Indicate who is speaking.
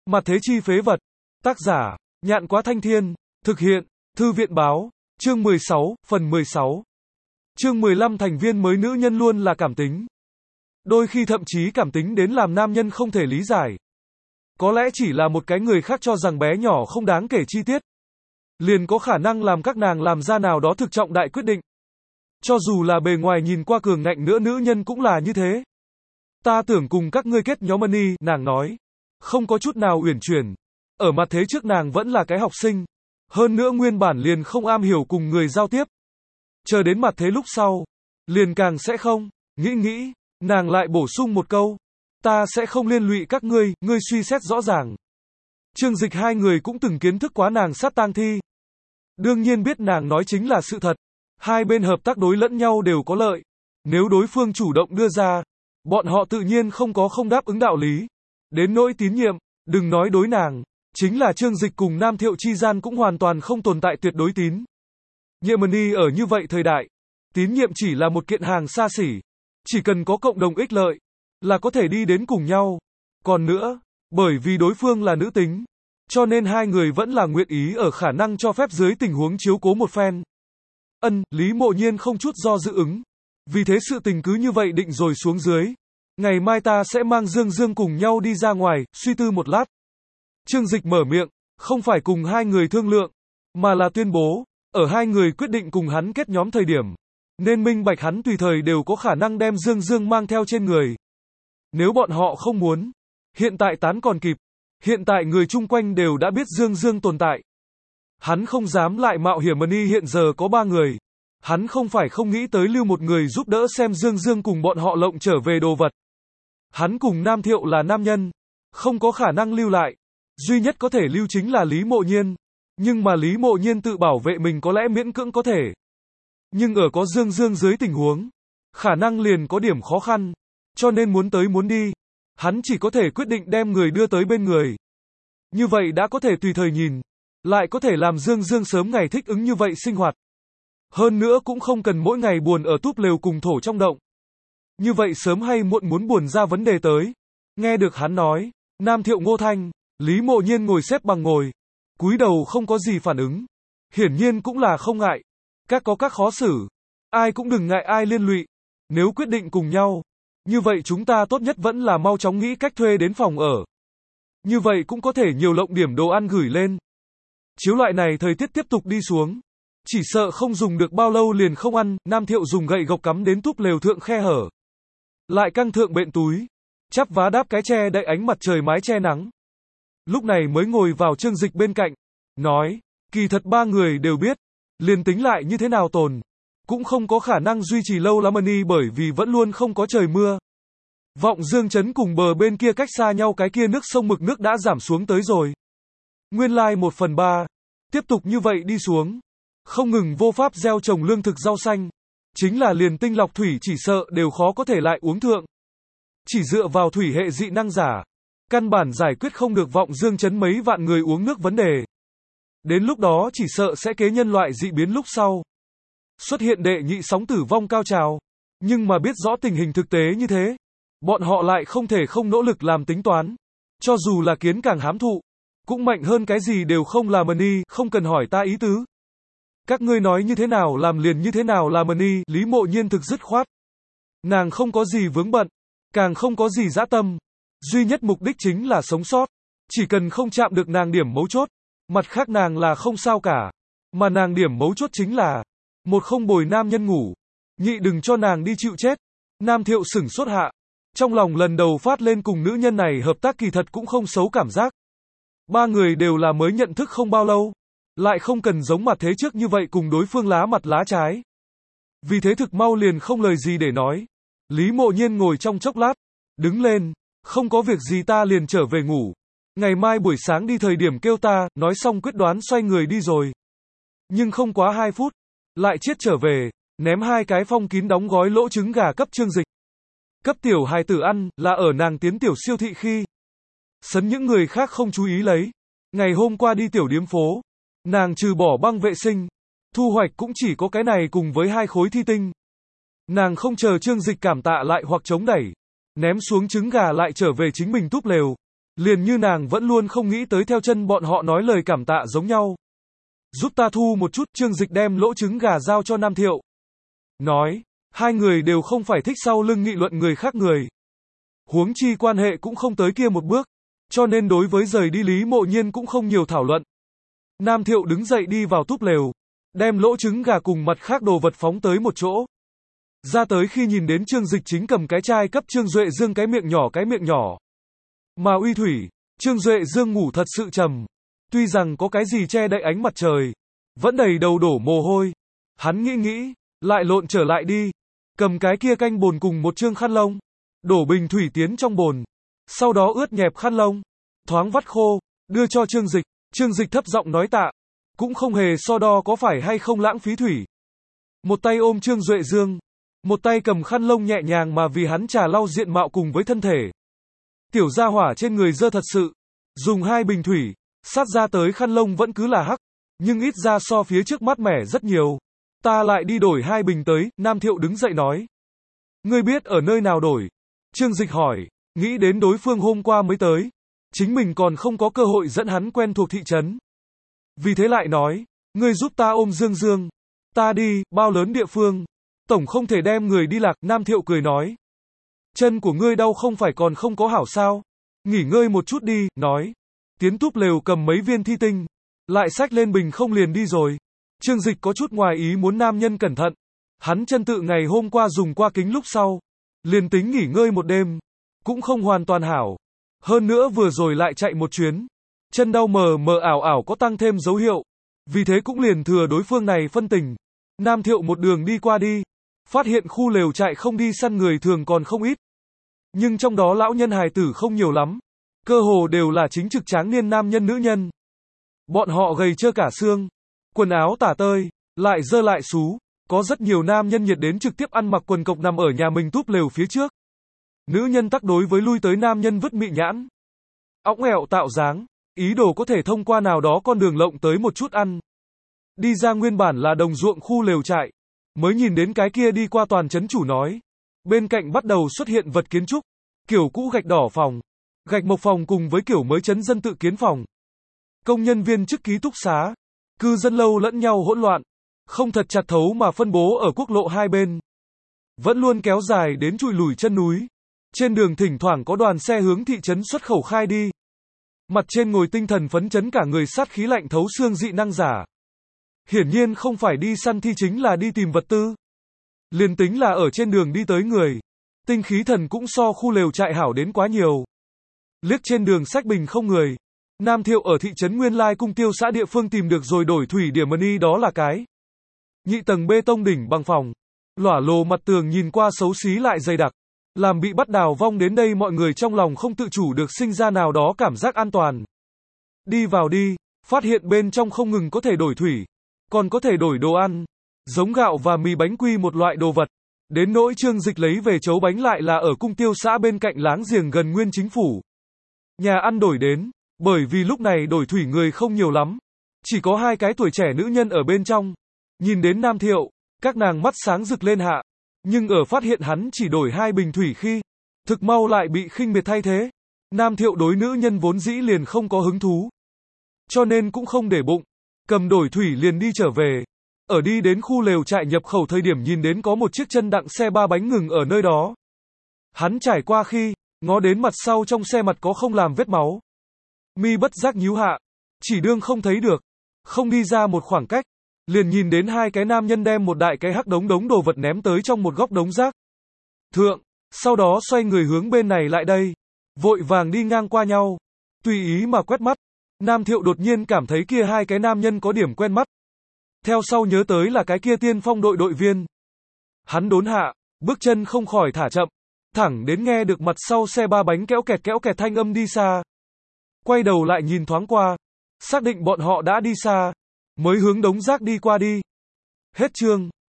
Speaker 1: Mặt thế chi phế vật. Tác giả, Nhạn Quá Thanh Thiên. Thực hiện, Thư viện báo. Chương 16, phần 16. Chương 15 thành viên mới nữ nhân luôn là cảm tính. Đôi khi thậm chí cảm tính đến làm nam nhân không thể lý giải. Có lẽ chỉ là một cái người khác cho rằng bé nhỏ không đáng kể chi tiết, liền có khả năng làm các nàng làm ra nào đó thực trọng đại quyết định. Cho dù là bề ngoài nhìn qua cường ngạnh nữa, nữ nhân cũng là như thế. Ta tưởng cùng các ngươi kết nhóm money, nàng nói. Không có chút nào uyển chuyển. Ở mặt thế trước nàng vẫn là cái học sinh. Hơn nữa nguyên bản liền không am hiểu cùng người giao tiếp. Chờ đến mặt thế lúc sau, liền càng sẽ không. Nghĩ, nàng lại bổ sung một câu. Ta sẽ không liên lụy các ngươi suy xét rõ ràng. Trương Dịch hai người cũng từng kiến thức quá nàng sát tang thi. Đương nhiên biết nàng nói chính là sự thật. Hai bên hợp tác đối lẫn nhau đều có lợi. Nếu đối phương chủ động đưa ra, bọn họ tự nhiên không có không đáp ứng đạo lý. Đến nỗi tín nhiệm, đừng nói đối nàng, chính là Trương Dịch cùng Nam Thiệu chi gian cũng hoàn toàn không tồn tại tuyệt đối tín nhiệm. Ở như vậy thời đại, tín nhiệm chỉ là một kiện hàng xa xỉ. Chỉ cần có cộng đồng ích lợi, là có thể đi đến cùng nhau. Còn nữa, bởi vì đối phương là nữ tính, cho nên hai người vẫn là nguyện ý ở khả năng cho phép dưới tình huống chiếu cố một phen. Lý Mộ Nhiên không chút do dự ứng. Vì thế sự tình cứ như vậy định rồi xuống dưới. Ngày mai ta sẽ mang Dương cùng nhau đi ra ngoài, suy tư một lát. Trương Dịch mở miệng, không phải cùng hai người thương lượng, mà là tuyên bố, ở hai người quyết định cùng hắn kết nhóm thời điểm, nên minh bạch hắn tùy thời đều có khả năng đem Dương mang theo trên người. Nếu bọn họ không muốn, hiện tại tán còn kịp, hiện tại người chung quanh đều đã biết Dương tồn tại. Hắn không dám lại mạo hiểm. Hiện giờ có 3 người. Hắn không phải không nghĩ tới lưu một người giúp đỡ xem Dương cùng bọn họ lộng trở về đồ vật. Hắn cùng Nam Thiệu là nam nhân, không có khả năng lưu lại. Duy nhất có thể lưu chính là Lý Mộ Nhiên. Nhưng mà Lý Mộ Nhiên tự bảo vệ mình có lẽ miễn cưỡng có thể. Nhưng ở có Dương dưới tình huống, khả năng liền có điểm khó khăn. Cho nên muốn tới muốn đi, hắn chỉ có thể quyết định đem người đưa tới bên người. Như vậy đã có thể tùy thời nhìn, lại có thể làm Dương sớm ngày thích ứng như vậy sinh hoạt. Hơn nữa cũng không cần mỗi ngày buồn ở túp lều cùng thổ trong động. Như vậy sớm hay muộn muốn buồn ra vấn đề tới. Nghe được hắn nói, Nam Thiệu Ngô Thanh, Lý Mộ Nhiên ngồi xếp bằng ngồi, cúi đầu không có gì phản ứng. Hiển nhiên cũng là không ngại. Các có các khó xử. Ai cũng đừng ngại ai liên lụy. Nếu quyết định cùng nhau, như vậy chúng ta tốt nhất vẫn là mau chóng nghĩ cách thuê đến phòng ở. Như vậy cũng có thể nhiều lộng điểm đồ ăn gửi lên. Chiếu loại này thời tiết tiếp tục đi xuống, chỉ sợ không dùng được bao lâu liền không ăn. Nam Thiệu dùng gậy gộc cắm đến túp lều thượng khe hở, lại căng thượng bện túi, chắp vá đáp cái che đậy ánh mặt trời mái che nắng. Lúc này mới ngồi vào Trương Dịch bên cạnh, nói, kỳ thật 3 người đều biết, liền tính lại như thế nào tồn, cũng không có khả năng duy trì lâu lắm bởi vì vẫn luôn không có trời mưa. Vọng Dương trấn cùng bờ bên kia cách xa nhau cái kia nước sông mực nước đã giảm xuống tới rồi. Nguyên lai 1/3, tiếp tục như vậy đi xuống, không ngừng vô pháp gieo trồng lương thực rau xanh, chính là liền tinh lọc thủy chỉ sợ đều khó có thể lại uống thượng. Chỉ dựa vào thủy hệ dị năng giả, căn bản giải quyết không được Vọng Dương trấn mấy vạn người uống nước vấn đề. Đến lúc đó chỉ sợ sẽ kế nhân loại dị biến lúc sau xuất hiện đệ nhị sóng tử vong cao trào. Nhưng mà biết rõ tình hình thực tế như thế, bọn họ lại không thể không nỗ lực làm tính toán. Cho dù là kiến càng hám thụ, cũng mạnh hơn cái gì đều không làm. Không cần hỏi ta ý tứ. Các ngươi nói như thế nào làm liền như thế nào làm. Lý Mộ Nhiên thực dứt khoát. Nàng không có gì vướng bận, càng không có gì dã tâm. Duy nhất mục đích chính là sống sót. Chỉ cần không chạm được nàng điểm mấu chốt, mặt khác nàng là không sao cả. Mà nàng điểm mấu chốt chính là, một không bồi nam nhân ngủ, nhị đừng cho nàng đi chịu chết. Nam Thiệu sửng sốt hạ, trong lòng lần đầu phát lên cùng nữ nhân này hợp tác kỳ thật cũng không xấu cảm giác. 3 người đều là mới nhận thức không bao lâu, lại không cần giống mặt thế trước như vậy cùng đối phương lá mặt lá trái. Vì thế thực mau liền không lời gì để nói. Lý Mộ Nhiên ngồi trong chốc lát, đứng lên, không có việc gì ta liền trở về ngủ. Ngày mai buổi sáng đi thời điểm kêu ta, nói xong quyết đoán xoay người đi rồi. Nhưng không quá 2 phút, lại chiết trở về, ném 2 cái phong kín đóng gói lỗ trứng gà cấp Trương Dịch. Cấp tiểu hài tử ăn, là ở nàng tiến tiểu siêu thị khi sấn những người khác không chú ý lấy. Ngày hôm qua đi tiểu điếm phố, nàng trừ bỏ băng vệ sinh, thu hoạch cũng chỉ có cái này cùng với 2 khối thi tinh. Nàng không chờ Trương Dịch cảm tạ lại hoặc chống đẩy, ném xuống trứng gà lại trở về chính mình túp lều, Liền như nàng vẫn luôn không nghĩ tới theo chân bọn họ nói lời cảm tạ giống nhau. Giúp ta thu một chút, Trương Dịch đem lỗ trứng gà giao cho Nam Thiệu. Nói, hai người đều không phải thích sau lưng nghị luận người khác người. Huống chi quan hệ cũng không tới kia một bước, cho nên đối với rời đi Lý Mộ Nhiên cũng không nhiều thảo luận. Nam Thiệu đứng dậy đi vào túp lều, đem lỗ trứng gà cùng mặt khác đồ vật phóng tới một chỗ. Ra tới khi nhìn đến Trương Dịch chính cầm cái chai cấp Trương Duệ Dương cái miệng nhỏ. Mà uy thủy, Trương Duệ Dương ngủ thật sự trầm. Tuy rằng có cái gì che đậy ánh mặt trời, vẫn đầy đầu đổ mồ hôi. Hắn nghĩ, lại lộn trở lại đi. Cầm cái kia canh bồn cùng một trương khăn lông, đổ bình thủy tiến trong bồn. Sau đó ướt nhẹp khăn lông, thoáng vắt khô, đưa cho Trương Dịch. Trương Dịch thấp giọng nói tạ, cũng không hề so đo có phải hay không lãng phí thủy. Một tay ôm Trương Duệ Dương, một tay cầm khăn lông nhẹ nhàng mà vì hắn trà lau diện mạo cùng với thân thể. Tiểu gia hỏa trên người dơ thật sự, dùng 2 bình thủy, sát ra tới khăn lông vẫn cứ là hắc, nhưng ít ra so phía trước mát mẻ rất nhiều. Ta lại đi đổi 2 bình tới, Nam Thiệu đứng dậy nói. Ngươi biết ở nơi nào đổi? Trương Dịch hỏi, nghĩ đến đối phương hôm qua mới tới. Chính mình còn không có cơ hội dẫn hắn quen thuộc thị trấn. Vì thế lại nói, ngươi giúp ta ôm Dương Dương. Ta đi, bao lớn địa phương. Tổng không thể đem người đi lạc, Nam Thiệu cười nói. Chân của ngươi đau không phải còn không có hảo sao? Nghỉ ngơi một chút đi, nói. Tiến túp lều cầm mấy viên thi tinh. Lại xách lên bình không liền đi rồi. Trương Dịch có chút ngoài ý muốn nam nhân cẩn thận. Hắn chân tự ngày hôm qua dùng qua kính lúc sau. Liền tính nghỉ ngơi một đêm. Cũng không hoàn toàn hảo. Hơn nữa vừa rồi lại chạy một chuyến. Chân đau mờ mờ ảo có tăng thêm dấu hiệu. Vì thế cũng liền thừa đối phương này phân tình. Nam Thiệu một đường đi qua đi. Phát hiện khu lều trại không đi săn người thường còn không ít. Nhưng trong đó lão nhân hài tử không nhiều lắm. Cơ hồ đều là chính trực tráng niên nam nhân nữ nhân. Bọn họ gầy trơ cả xương. Quần áo tả tơi, lại dơ lại xú. Có rất nhiều nam nhân nhiệt đến trực tiếp ăn mặc quần cộc nằm ở nhà mình túp lều phía trước. Nữ nhân tắc đối với lui tới nam nhân vứt mị nhãn. Óng ẹo tạo dáng, ý đồ có thể thông qua nào đó con đường lộng tới một chút ăn. Đi ra nguyên bản là đồng ruộng khu lều trại. Mới nhìn đến cái kia đi qua toàn trấn chủ nói. Bên cạnh bắt đầu xuất hiện vật kiến trúc. Kiểu cũ gạch đỏ phòng, gạch mộc phòng cùng với kiểu mới trấn dân tự kiến phòng. Công nhân viên chức ký túc xá. Cư dân lâu lẫn nhau hỗn loạn. Không thật chặt thấu mà phân bố ở quốc lộ hai bên. Vẫn luôn kéo dài đến trụi lùi chân núi. Trên đường thỉnh thoảng có đoàn xe hướng thị trấn xuất khẩu khai đi. Mặt trên ngồi tinh thần phấn chấn cả người sát khí lạnh thấu xương dị năng giả. Hiển nhiên không phải đi săn thi chính là đi tìm vật tư. Liền tính là ở trên đường đi tới người. Tinh khí thần cũng so khu lều trại hảo đến quá nhiều. Liếc trên đường sách bình không người. Nam Thiệu ở thị trấn Nguyên Lai Cung Tiêu xã địa phương tìm được rồi đổi thủy điểm money đó là cái. Nhị tầng bê tông đỉnh bằng phòng. Lỏa lồ mặt tường nhìn qua xấu xí lại dày đặc. Làm bị bắt đào vong đến đây mọi người trong lòng không tự chủ được sinh ra nào đó cảm giác an toàn. Đi vào đi, phát hiện bên trong không ngừng có thể đổi thủy. Còn có thể đổi đồ ăn. Giống gạo và mì bánh quy một loại đồ vật. Đến nỗi Trương Dịch lấy về chấu bánh lại là ở Cung Tiêu xã bên cạnh láng giềng gần nguyên chính phủ. Nhà ăn đổi đến, bởi vì lúc này đổi thủy người không nhiều lắm. Chỉ có 2 cái tuổi trẻ nữ nhân ở bên trong. Nhìn đến Nam Thiệu, các nàng mắt sáng rực lên hạ. Nhưng ở phát hiện hắn chỉ đổi 2 bình thủy khi, thực mau lại bị khinh miệt thay thế. Nam Thiệu đối nữ nhân vốn dĩ liền không có hứng thú. Cho nên cũng không để bụng. Cầm đổi thủy liền đi trở về. Ở đi đến khu lều trại nhập khẩu thời điểm nhìn đến có một chiếc chân đặng xe 3 bánh ngừng ở nơi đó. Hắn trải qua khi, ngó đến mặt sau trong xe mặt có không làm vết máu. Mi bất giác nhíu hạ. Chỉ đương không thấy được. Không đi ra một khoảng cách. Liền nhìn đến 2 cái nam nhân đem một đại cái hắc đống đồ vật ném tới trong một góc đống rác. Thượng, sau đó xoay người hướng bên này lại đây. Vội vàng đi ngang qua nhau. Tùy ý mà quét mắt. Nam Thiệu đột nhiên cảm thấy kia 2 cái nam nhân có điểm quen mắt. Theo sau nhớ tới là cái kia tiên phong đội viên. Hắn đốn hạ, bước chân không khỏi thả chậm. Thẳng đến nghe được mặt sau xe 3 bánh kéo kẹt thanh âm đi xa. Quay đầu lại nhìn thoáng qua. Xác định bọn họ đã đi xa. Mới hướng đống rác đi qua đi. Hết chương.